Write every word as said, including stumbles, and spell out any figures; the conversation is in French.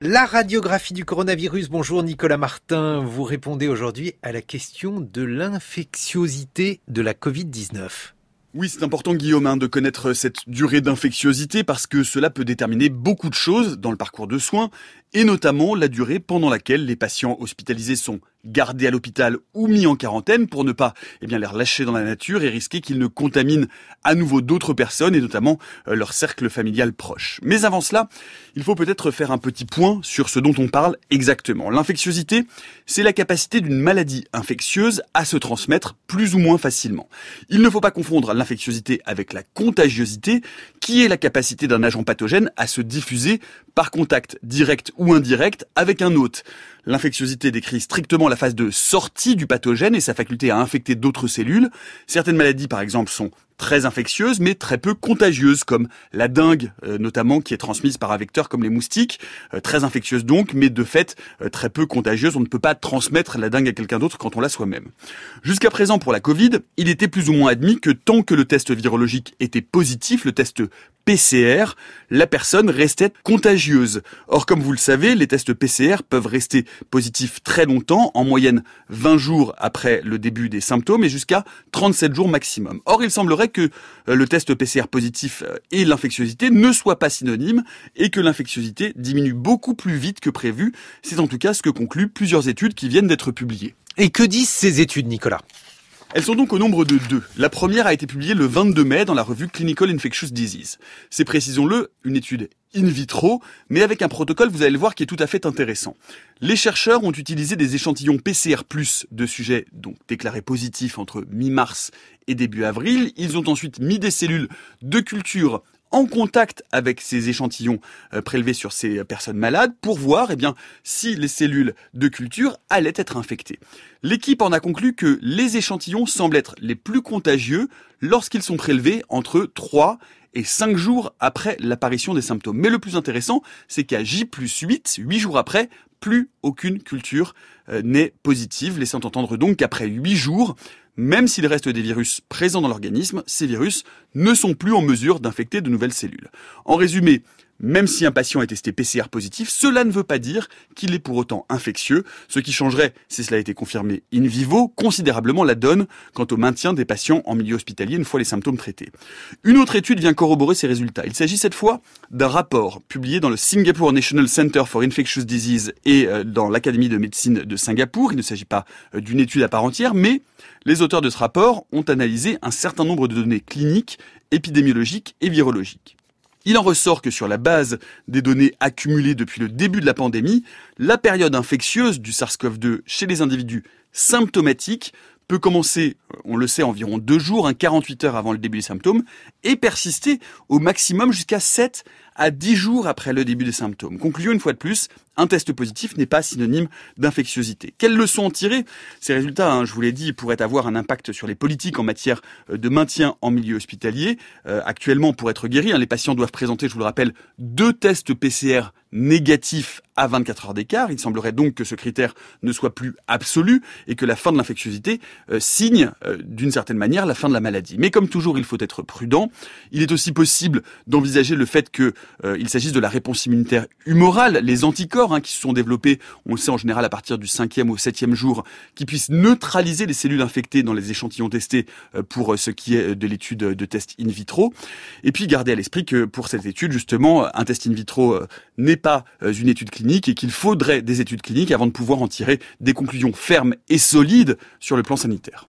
La radiographie du coronavirus. Bonjour Nicolas Martin, vous répondez aujourd'hui à la question de l'infectiosité de la covid dix-neuf. Oui, c'est important Guillaume hein, de connaître cette durée d'infectiosité parce que cela peut déterminer beaucoup de choses dans le parcours de soins et notamment la durée pendant laquelle les patients hospitalisés sont gardés à l'hôpital ou mis en quarantaine pour ne pas eh bien, les relâcher dans la nature et risquer qu'ils ne contaminent à nouveau d'autres personnes et notamment euh, leur cercle familial proche. Mais avant cela, il faut peut-être faire un petit point sur ce dont on parle exactement. L'infectiosité, c'est la capacité d'une maladie infectieuse à se transmettre plus ou moins facilement. Il ne faut pas confondre l'infectiosité avec la contagiosité, qui est la capacité d'un agent pathogène à se diffuser par contact direct ou indirect avec un hôte. L'infectiosité décrit strictement la phase de sortie du pathogène et sa faculté à infecter d'autres cellules. Certaines maladies, par exemple, sont très infectieuses, mais très peu contagieuses, comme la dengue, euh, notamment, qui est transmise par un vecteur comme les moustiques. Euh, très infectieuse donc, mais de fait, euh, très peu contagieuse. On ne peut pas transmettre la dengue à quelqu'un d'autre quand on l'a soi-même. Jusqu'à présent, pour la Covid, il était plus ou moins admis que tant que le test virologique était positif, le test P C R, la personne restait contagieuse. Or, comme vous le savez, les tests P C R peuvent rester positifs très longtemps, en moyenne vingt jours après le début des symptômes et jusqu'à trente-sept jours maximum. Or, il semblerait que le test P C R positif et l'infectiosité ne soient pas synonymes et que l'infectiosité diminue beaucoup plus vite que prévu. C'est en tout cas ce que concluent plusieurs études qui viennent d'être publiées. Et que disent ces études, Nicolas ? Elles sont donc au nombre de deux. La première a été publiée le vingt-deux mai dans la revue Clinical Infectious Disease. C'est, précisons-le, une étude in vitro, mais avec un protocole, vous allez le voir, qui est tout à fait intéressant. Les chercheurs ont utilisé des échantillons P C R plus, de sujets donc déclarés positifs entre mi-mars et début avril. Ils ont ensuite mis des cellules de culture en contact avec ces échantillons euh, prélevés sur ces personnes malades pour voir eh bien, si les cellules de culture allaient être infectées. L'équipe en a conclu que les échantillons semblent être les plus contagieux lorsqu'ils sont prélevés entre trois et cinq jours après l'apparition des symptômes. Mais le plus intéressant, c'est qu'à J plus huit, huit jours après, plus aucune culture euh, n'est positive, laissant entendre donc qu'après huit jours, même s'il reste des virus présents dans l'organisme, ces virus ne sont plus en mesure d'infecter de nouvelles cellules. En résumé, même si un patient est testé P C R positif, cela ne veut pas dire qu'il est pour autant infectieux, ce qui changerait, si cela a été confirmé in vivo, considérablement la donne quant au maintien des patients en milieu hospitalier une fois les symptômes traités. Une autre étude vient corroborer ces résultats. Il s'agit cette fois d'un rapport publié dans le Singapore National Center for Infectious Disease et dans l'Académie de médecine de Singapour. Il ne s'agit pas d'une étude à part entière, mais les auteurs de ce rapport ont analysé un certain nombre de données cliniques, épidémiologiques et virologiques. Il en ressort que sur la base des données accumulées depuis le début de la pandémie, la période infectieuse du SARS-C o V deux chez les individus symptomatiques peut commencer, on le sait, environ deux jours, hein, quarante-huit heures avant le début des symptômes, et persister au maximum jusqu'à sept à dix jours après le début des symptômes. Conclusion, une fois de plus, un test positif n'est pas synonyme d'infectiosité. Quelles leçons en tirer ? Ces résultats, hein, je vous l'ai dit, pourraient avoir un impact sur les politiques en matière de maintien en milieu hospitalier. Euh, actuellement, pour être guéris, hein, les patients doivent présenter, je vous le rappelle, deux tests P C R négatifs à vingt-quatre heures d'écart. Il semblerait donc que ce critère ne soit plus absolu et que la fin de l'infectiosité euh, signe euh, d'une certaine manière la fin de la maladie. Mais comme toujours, il faut être prudent. Il est aussi possible d'envisager le fait que euh, il s'agisse de la réponse immunitaire humorale, les anticorps hein, qui se sont développés, on le sait en général à partir du cinquième au septième jour, qui puissent neutraliser les cellules infectées dans les échantillons testés euh, pour ce qui est de l'étude de test in vitro. Et puis garder à l'esprit que pour cette étude, justement, un test in vitro euh, n'est pas euh, une étude clinique et qu'il faudrait des études cliniques avant de pouvoir en tirer des conclusions fermes et solides sur le plan sanitaire.